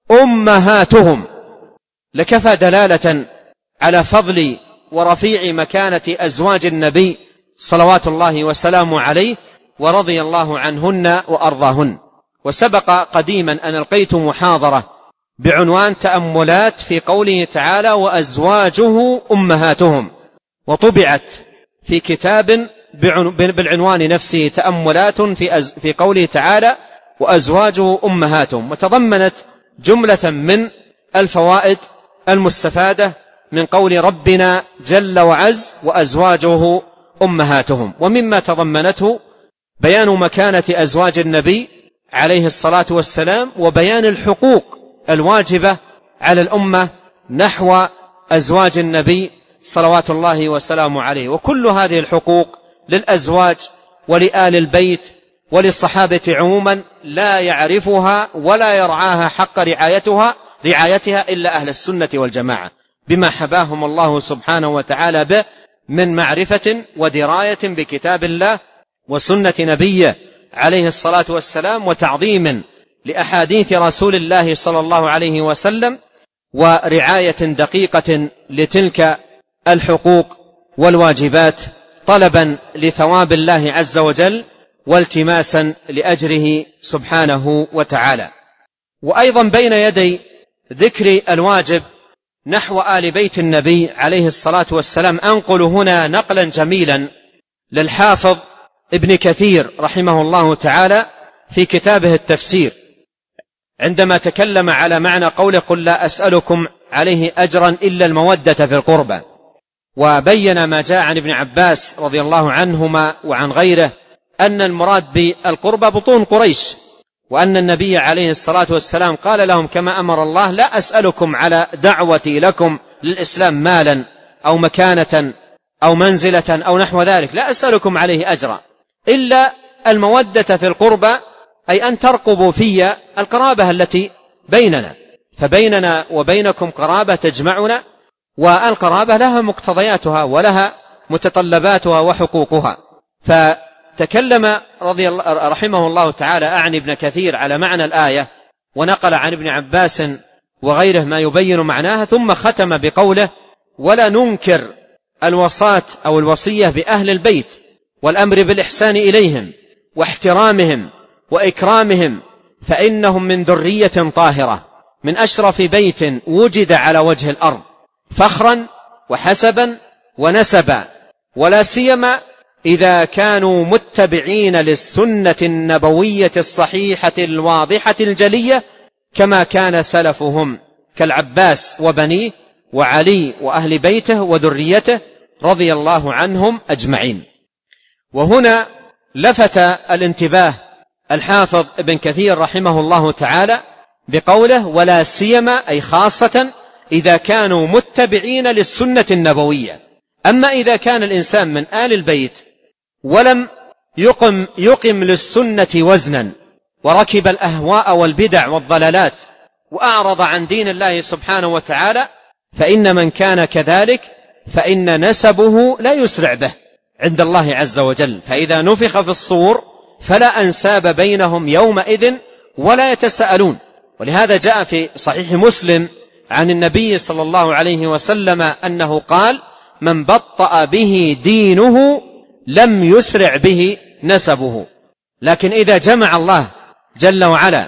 أمهاتهم لكفى دلالة على فضل ورفيع مكانة أزواج النبي صلوات الله وسلامه عليه ورضي الله عنهن وأرضاهن. وسبق قديما أن ألقيت محاضرة بعنوان تأملات في قوله تعالى وأزواجه أمهاتهم، وطبعت في كتاب بالعنوان نفسه تأملات في قوله تعالى وأزواجه أمهاتهم، وتضمنت جملة من الفوائد المستفادة من قول ربنا جل وعز وأزواجه أمهاتهم. ومما تضمنته بيان مكانة أزواج النبي عليه الصلاة والسلام وبيان الحقوق الواجبة على الأمة نحو أزواج النبي صلوات الله وسلامه عليه. وكل هذه الحقوق للأزواج ولآل البيت وللصحابة عموما لا يعرفها ولا يرعاها حق رعايتها إلا أهل السنة والجماعة، بما حباهم الله سبحانه وتعالى به من معرفة ودراية بكتاب الله وسنة نبيه عليه الصلاة والسلام، وتعظيم لأحاديث رسول الله صلى الله عليه وسلم، ورعاية دقيقة لتلك الحقوق والواجبات طلبا لثواب الله عز وجل والتماسا لأجره سبحانه وتعالى. وأيضا بين يدي ذكر الواجب نحو آل بيت النبي عليه الصلاة والسلام أنقل هنا نقلا جميلا للحافظ ابن كثير رحمه الله تعالى في كتابه التفسير، عندما تكلم على معنى قوله قل لا أسألكم عليه أجرا إلا المودة في القربى، وبين ما جاء عن ابن عباس رضي الله عنهما وعن غيره أن المراد بالقربى بطون قريش، وأن النبي عليه الصلاة والسلام قال لهم كما أمر الله لا أسألكم على دعوتي لكم للإسلام مالا أو مكانة أو منزلة أو نحو ذلك، لا أسألكم عليه أجرا إلا المودة في القربى، أي أن ترقبوا في القرابة التي بيننا، فبيننا وبينكم قرابة تجمعنا، والقرابة لها مقتضياتها ولها متطلباتها وحقوقها. فتكلم رحمه الله تعالى أعني ابن كثير على معنى الآية، ونقل عن ابن عباس وغيره ما يبين معناها، ثم ختم بقوله ولا ننكر الوصاة أو الوصية بأهل البيت والأمر بالإحسان إليهم واحترامهم وإكرامهم، فإنهم من ذرية طاهرة من أشرف بيت وجد على وجه الأرض فخرا وحسبا ونسبا، ولا سيما إذا كانوا متبعين للسنة النبوية الصحيحة الواضحة الجلية كما كان سلفهم كالعباس وبنيه وعلي وأهل بيته وذريته رضي الله عنهم أجمعين. وهنا لفت الانتباه الحافظ ابن كثير رحمه الله تعالى بقوله ولا سيما أي خاصة إذا كانوا متبعين للسنة النبوية. أما إذا كان الإنسان من آل البيت ولم يقم للسنة وزنا وركب الأهواء والبدع والضلالات وأعرض عن دين الله سبحانه وتعالى، فإن من كان كذلك فإن نسبه لا يسرع به عند الله عز وجل، فإذا نفخ في الصور فلا أنساب بينهم يومئذ ولا يتساءلون. ولهذا جاء في صحيح مسلم عن النبي صلى الله عليه وسلم أنه قال من بطأ به دينه لم يسرع به نسبه. لكن إذا جمع الله جل وعلا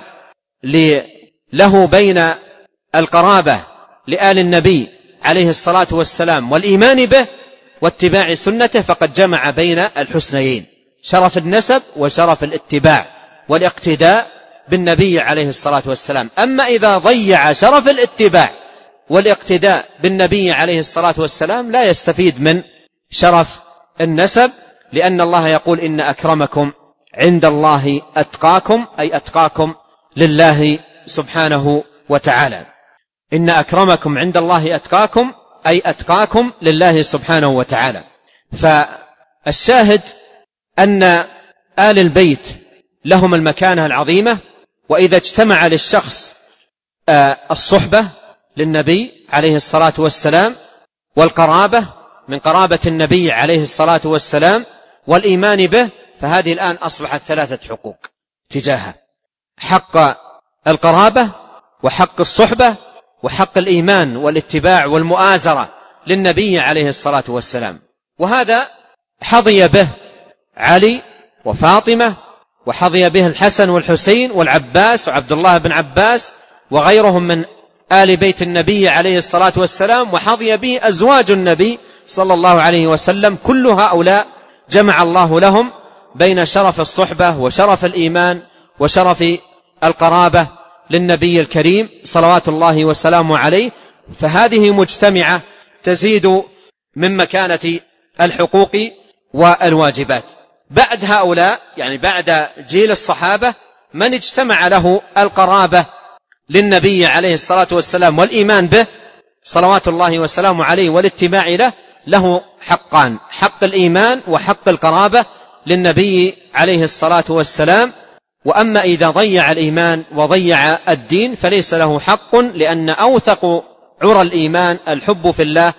له بين القرابة لآل النبي عليه الصلاة والسلام والإيمان به واتباع سنته فقد جمع بين الحسنيين، شرف النسب وشرف الاتباع والاقتداء بالنبي عليه الصلاة والسلام. أما إذا ضيع شرف الاتباع والاقتداء بالنبي عليه الصلاة والسلام لا يستفيد من شرف النسب، لأن الله يقول إن أكرمكم عند الله أتقاكم، أي أتقاكم لله سبحانه وتعالى. إن أكرمكم عند الله أتقاكم أي أتقاكم لله سبحانه وتعالى. فالشاهد أن آل البيت لهم المكانة العظيمة، وإذا اجتمع للشخص الصحبة للنبي عليه الصلاة والسلام والقرابة من قرابة النبي عليه الصلاة والسلام والإيمان به، فهذه الآن أصبحت ثلاثة حقوق تجاهه: حق القرابة وحق الصحبة وحق الإيمان والاتباع والمؤازرة للنبي عليه الصلاة والسلام. وهذا حظي به علي وفاطمة، وحظي به الحسن والحسين والعباس وعبد الله بن عباس وغيرهم من آل بيت النبي عليه الصلاة والسلام، وحظي به أزواج النبي صلى الله عليه وسلم. كل هؤلاء جمع الله لهم بين شرف الصحبة وشرف الإيمان وشرف القرابة للنبي الكريم صلوات الله وسلامه عليه، فهذه مجتمعة تزيد من مكانة الحقوق والواجبات. بعد هؤلاء يعني بعد جيل الصحابة من اجتمع له القرابة للنبي عليه الصلاة والسلام والإيمان به صلوات الله وسلامه عليه والاتباع له حقان: حق الإيمان وحق القرابة للنبي عليه الصلاة والسلام. وأما إذا ضيع الإيمان وضيع الدين فليس له حق، لأن أوثق عرى الإيمان الحب في الله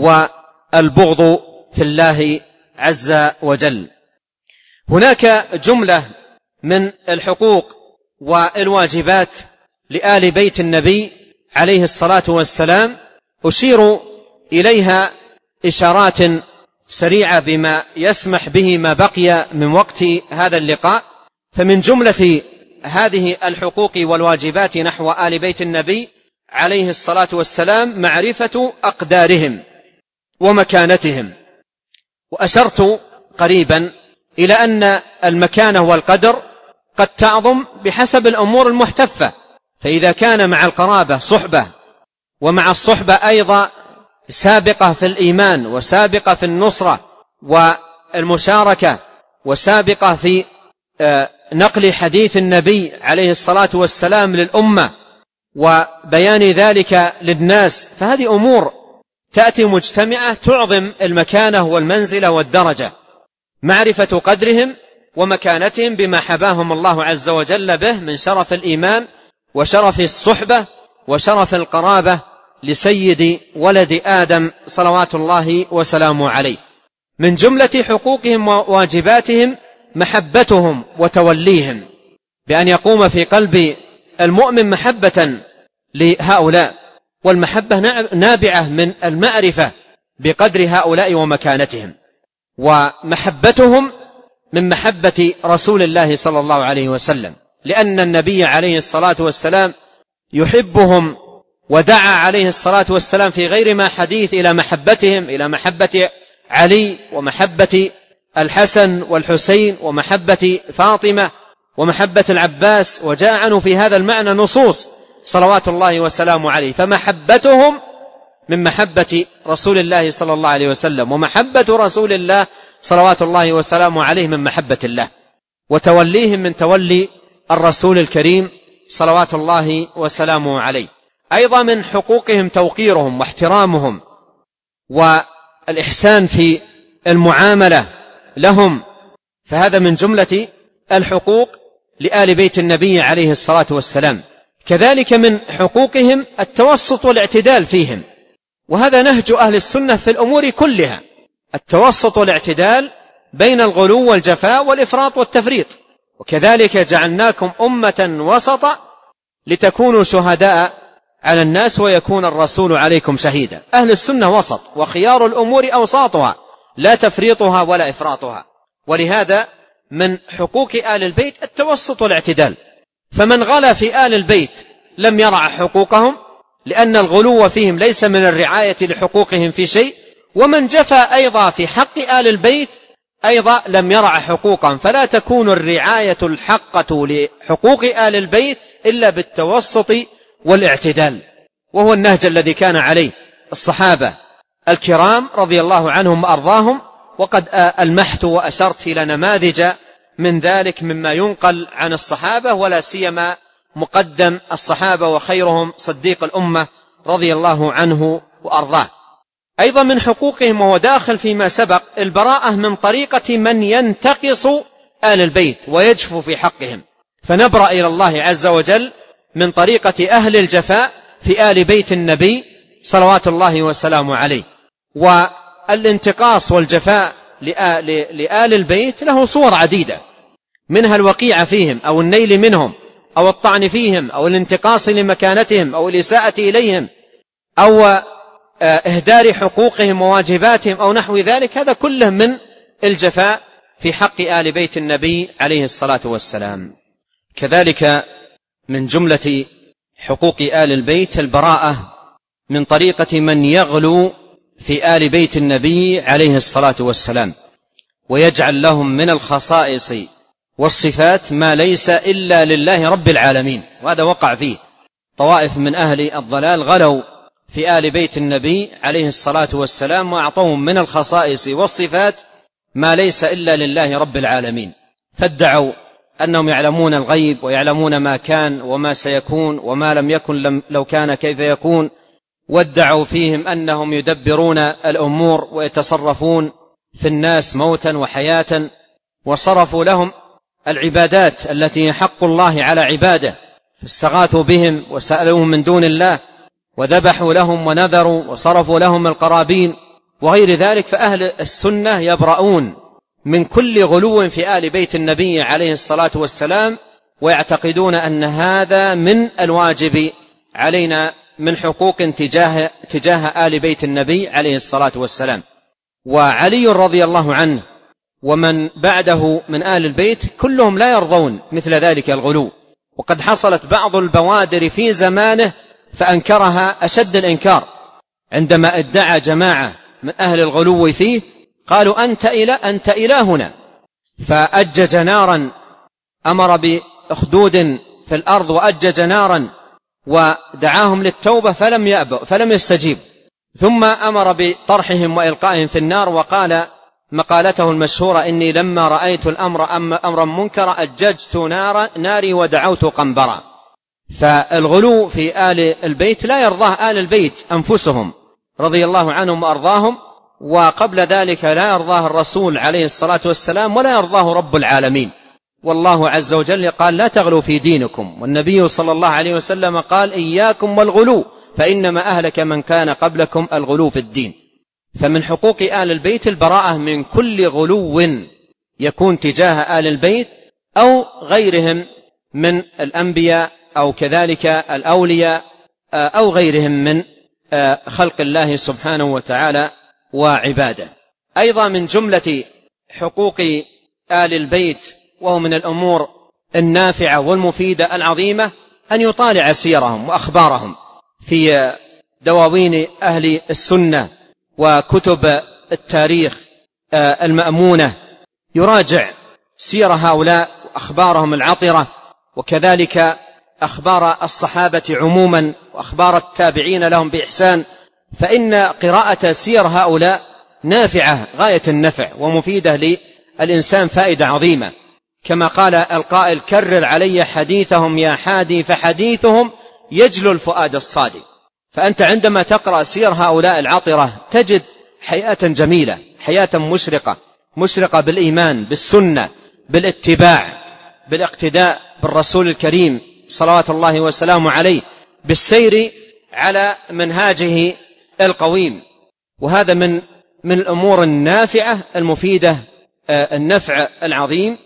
والبغض في الله عز وجل. هناك جملة من الحقوق والواجبات لآل بيت النبي عليه الصلاة والسلام أشير إليها إشارات سريعة بما يسمح به ما بقي من وقت هذا اللقاء. فمن جملة هذه الحقوق والواجبات نحو آل بيت النبي عليه الصلاة والسلام معرفة أقدارهم ومكانتهم. وأشرت قريبا إلى أن المكانة والقدر قد تعظم بحسب الأمور المحتفة، فإذا كان مع القرابة صحبة، ومع الصحبة أيضا سابقة في الإيمان، وسابقة في النصرة والمشاركة، وسابقة في نقل حديث النبي عليه الصلاة والسلام للأمة وبيان ذلك للناس، فهذه أمور تأتي مجتمعة تعظم المكانة والمنزلة والدرجة. معرفة قدرهم ومكانتهم بما حباهم الله عز وجل به من شرف الإيمان وشرف الصحبة وشرف القرابة لسيد ولد آدم صلوات الله وسلامه عليه. من جملة حقوقهم وواجباتهم محبتهم وتوليهم، بأن يقوم في قلب المؤمن محبة لهؤلاء، والمحبة نابعة من المعرفة بقدر هؤلاء ومكانتهم، ومحبتهم من محبة رسول الله صلى الله عليه وسلم، لأن النبي عليه الصلاة والسلام يحبهم، ودعا عليه الصلاة والسلام في غير ما حديث إلى محبتهم، إلى محبة علي ومحبة الحسن والحسين ومحبة فاطمة ومحبة العباس، وجاء عنه في هذا المعنى نصوص صلوات الله وسلامه عليه. فمحبتهم من محبة رسول الله صلى الله عليه وسلم، ومحبة رسول الله صلوات الله وسلامه عليه من محبة الله، وتوليهم من تولي الرسول الكريم صلوات الله وسلامه عليه. أيضا من حقوقهم توقيرهم واحترامهم والإحسان في المعاملة لهم، فهذا من جملة الحقوق لآل بيت النبي عليه الصلاة والسلام. كذلك من حقوقهم التوسط والاعتدال فيهم، وهذا نهج أهل السنة في الأمور كلها، التوسط والاعتدال بين الغلو والجفاء والإفراط والتفريط. وكذلك جعلناكم أمة وسطا لتكونوا شهداء على الناس ويكون الرسول عليكم شهيدا. أهل السنة وسط، وخيار الأمور أوساطها لا تفريطها ولا إفراطها. ولهذا من حقوق آل البيت التوسط والاعتدال، فمن غلا في آل البيت لم يرع حقوقهم، لأن الغلو فيهم ليس من الرعاية لحقوقهم في شيء، ومن جفى أيضا في حق آل البيت أيضا لم يرع حقوقهم. فلا تكون الرعاية الحقة لحقوق آل البيت إلا بالتوسط والاعتدال، وهو النهج الذي كان عليه الصحابة الكرام رضي الله عنهم وأرضاهم. وقد ألمحت وأشرت إلى نماذج من ذلك مما ينقل عن الصحابة، ولا سيما مقدم الصحابة وخيرهم صديق الأمة رضي الله عنه وأرضاه. أيضا من حقوقهم وهو داخل فيما سبق البراءة من طريقة من ينتقص آل البيت ويجفو في حقهم، فنبرأ إلى الله عز وجل من طريقة أهل الجفاء في آل بيت النبي صلوات الله وسلامه عليه. والانتقاص والجفاء لآل البيت له صور عديدة، منها الوقيعة فيهم أو النيل منهم أو الطعن فيهم أو الانتقاص لمكانتهم أو الإساءة إليهم أو إهدار حقوقهم وواجباتهم أو نحو ذلك. هذا كله من الجفاء في حق آل بيت النبي عليه الصلاة والسلام. كذلك من جملة حقوق آل البيت البراءة من طريقة من يغلو في آل بيت النبي عليه الصلاة والسلام ويجعل لهم من الخصائص والصفات ما ليس إلا لله رب العالمين. وهذا وقع فيه طوائف من أهل الضلال، غلوا في آل بيت النبي عليه الصلاة والسلام وأعطوهم من الخصائص والصفات ما ليس إلا لله رب العالمين، فادعوا أنهم يعلمون الغيب ويعلمون ما كان وما سيكون وما لم يكن لو كان كيف يكون، وادعوا فيهم أنهم يدبرون الأمور ويتصرفون في الناس موتا وحياة، وصرفوا لهم العبادات التي حق الله على عباده، فاستغاثوا بهم وسألوهم من دون الله وذبحوا لهم ونذروا وصرفوا لهم القرابين وغير ذلك. فأهل السنة يبرؤون من كل غلو في آل بيت النبي عليه الصلاة والسلام، ويعتقدون أن هذا من الواجب علينا من حقوق تجاه آل بيت النبي عليه الصلاة والسلام. وعلي رضي الله عنه ومن بعده من آل البيت كلهم لا يرضون مثل ذلك الغلو، وقد حصلت بعض البوادر في زمانه فأنكرها أشد الإنكار، عندما ادعى جماعة من أهل الغلو فيه قالوا أنت إلهنا، فأجج نارا، أمر بأخدود في الأرض وأجج نارا ودعاهم للتوبة فلم يستجيب، ثم أمر بطرحهم وإلقائهم في النار، وقال مقالته المشهورة: إني لما رأيت الأمر أمرا منكرا أججت ناري ودعوت قنبرا. فالغلو في آل البيت لا يرضاه آل البيت أنفسهم رضي الله عنهم وأرضاهم، وقبل ذلك لا يرضاه الرسول عليه الصلاة والسلام ولا يرضاه رب العالمين. والله عز وجل قال: لا تغلوا في دينكم، والنبي صلى الله عليه وسلم قال: إياكم والغلو فإنما أهلك من كان قبلكم الغلو في الدين. فمن حقوق آل البيت البراءة من كل غلو يكون تجاه آل البيت أو غيرهم من الأنبياء أو كذلك الأولياء أو غيرهم من خلق الله سبحانه وتعالى وعباده. أيضا من جملة حقوق آل البيت وهو من الأمور النافعة والمفيدة العظيمة أن يطالع سيرهم وأخبارهم في دواوين أهل السنة وكتب التاريخ المأمونة، يراجع سير هؤلاء وأخبارهم العطرة، وكذلك أخبار الصحابة عموما وأخبار التابعين لهم بإحسان، فإن قراءة سير هؤلاء نافعة غاية النفع ومفيدة للإنسان فائدة عظيمة، كما قال القائل: كرر علي حديثهم يا حادي فحديثهم يجلو الفؤاد الصادق. فأنت عندما تقرأ سير هؤلاء العطرة تجد حياة جميلة، حياة مشرقة بالإيمان بالسنة بالاتباع بالاقتداء بالرسول الكريم صلوات الله وسلامه عليه، بالسير على منهاجه القويم. وهذا من الأمور النافعة المفيدة، النفع العظيم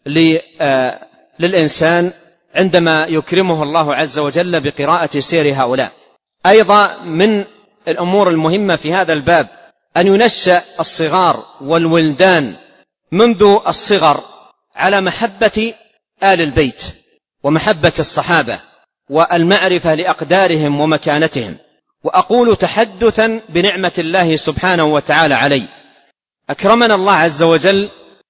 للإنسان عندما يكرمه الله عز وجل بقراءة سير هؤلاء. أيضا من الأمور المهمة في هذا الباب أن ينشأ الصغار والولدان منذ الصغر على محبة آل البيت ومحبة الصحابة والمعرفة لأقدارهم ومكانتهم. وأقول تحدثا بنعمة الله سبحانه وتعالى علي، أكرمنا الله عز وجل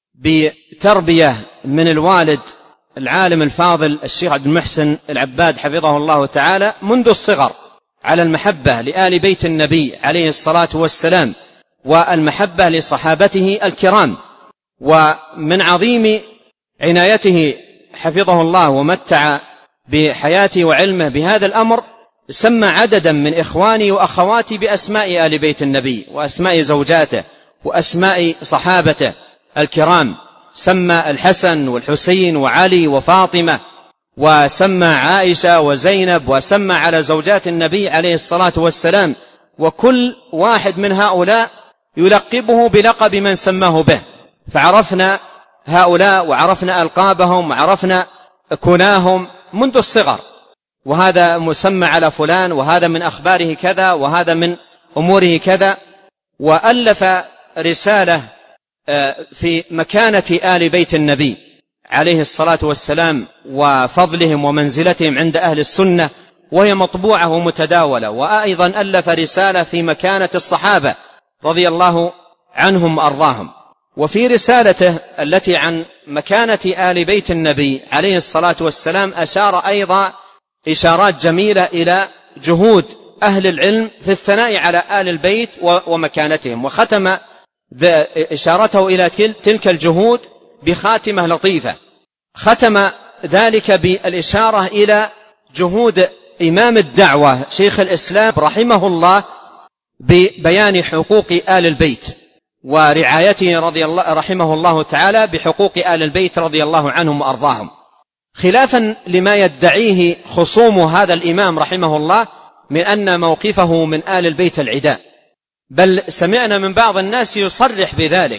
بتربية من الوالد العالم الفاضل الشيخ عبد المحسن العباد حفظه الله تعالى منذ الصغر على المحبة لآل بيت النبي عليه الصلاة والسلام والمحبة لصحابته الكرام. ومن عظيم عنايته حفظه الله ومتع بحياته وعلمه بهذا الأمر سمى عددا من إخواني وأخواتي بأسماء آل بيت النبي وأسماء زوجاته وأسماء صحابته الكرام، سمى الحسن والحسين وعلي وفاطمة، وسمى عائشة وزينب، وسمى على زوجات النبي عليه الصلاة والسلام، وكل واحد من هؤلاء يلقبه بلقب من سماه به، فعرفنا هؤلاء وعرفنا ألقابهم وعرفنا كناهم منذ الصغر، وهذا مسمى على فلان وهذا من أخباره كذا وهذا من أموره كذا. وألف رسالة في مكانة آل بيت النبي عليه الصلاة والسلام وفضلهم ومنزلتهم عند أهل السنة، وهي مطبوعة ومتداولة. وأيضا ألف رسالة في مكانة الصحابة رضي الله عنهم وأرضاهم. وفي رسالته التي عن مكانة آل بيت النبي عليه الصلاة والسلام أشار أيضا إشارات جميلة إلى جهود أهل العلم في الثناء على آل البيت ومكانتهم، وختم إشارته إلى تلك الجهود بخاتمة لطيفة، ختم ذلك بالإشارة إلى جهود إمام الدعوة شيخ الإسلام رحمه الله ببيان حقوق آل البيت ورعايته رحمه الله تعالى بحقوق آل البيت رضي الله عنهم وأرضاهم، خلافا لما يدعيه خصوم هذا الإمام رحمه الله من أن موقفه من آل البيت العداء، بل سمعنا من بعض الناس يصرح بذلك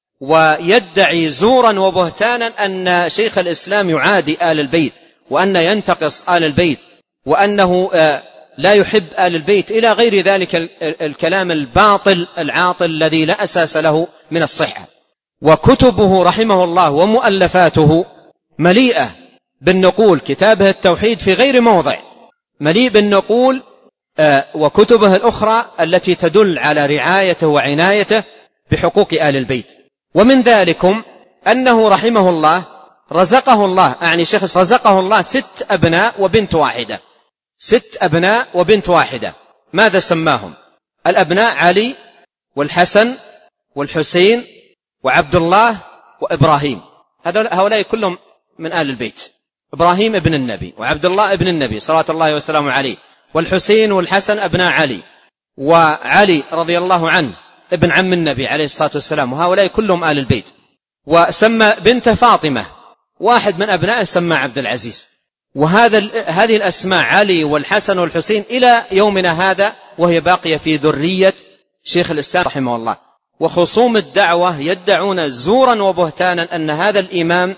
ويدعي زورا وبهتانا أن شيخ الإسلام يعادي آل البيت وأن ينتقص آل البيت وأنه لا يحب آل البيت إلى غير ذلك الكلام الباطل العاطل الذي لا أساس له من الصحة. وكتبه رحمه الله ومؤلفاته مليئة بالنقول، كتابه التوحيد في غير موضع مليء بالنقول، وكتبه الأخرى التي تدل على رعايته وعنايته بحقوق آل البيت. ومن ذلكم أنه رحمه الله رزقه الله، يعني شخص رزقه الله 6 أبناء وبنت واحدة، 6 أبناء وبنت واحدة. ماذا سماهم؟ الأبناء علي والحسن والحسين وعبد الله وإبراهيم. هؤلاء كلهم من آل البيت. إبراهيم ابن النبي، وعبد الله ابن النبي صلوات الله وسلامه عليه، والحسين والحسن أبناء علي، وعلي رضي الله عنه ابن عم النبي عليه الصلاة والسلام، وهؤلاء كلهم آل البيت. وسمى بنت فاطمة، واحد من أبنائه سمى عبد العزيز. هذه الأسماء علي والحسن والحسين إلى يومنا هذا وهي باقية في ذرية شيخ الإسلام رحمه الله. وخصوم الدعوة يدعون زورا وبهتانا أن هذا الإمام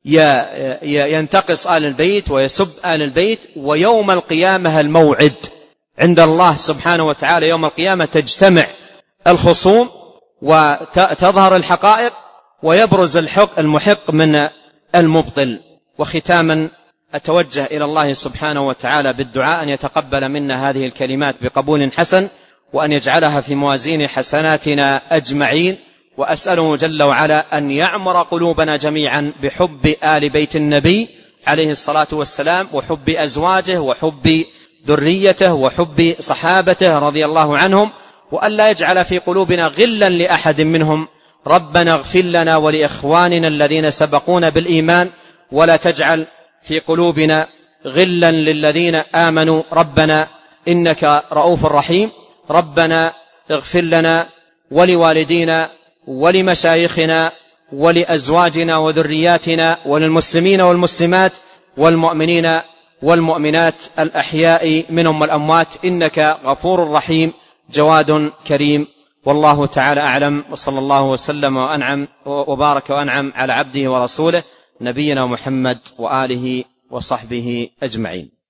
ينتقص آل البيت ويسب آل البيت، ويوم القيامة الموعد عند الله سبحانه وتعالى، يوم القيامة تجتمع الخصوم وتظهر الحقائق ويبرز المحق من المبطل. وختاما أتوجه إلى الله سبحانه وتعالى بالدعاء أن يتقبل منا هذه الكلمات بقبول حسن، وأن يجعلها في موازين حسناتنا أجمعين، وأسأله جل وعلا أن يعمر قلوبنا جميعا بحب آل بيت النبي عليه الصلاة والسلام، وحب أزواجه، وحب ذريته، وحب صحابته رضي الله عنهم، وأن لا يجعل في قلوبنا غلا لأحد منهم. ربنا اغفر لنا ولإخواننا الذين سبقونا بالإيمان، ولا تجعل في قلوبنا غلا للذين آمنوا ربنا إنك رؤوف رحيم. ربنا اغفر لنا ولوالدينا ولمشايخنا ولأزواجنا وذرياتنا وللمسلمين والمسلمات والمؤمنين والمؤمنات الأحياء منهم والأموات، إنك غفور رحيم جواد كريم. والله تعالى أعلم، وصلى الله وسلم وأنعم وبارك وأنعم على عبده ورسوله نبينا محمد وآله وصحبه أجمعين.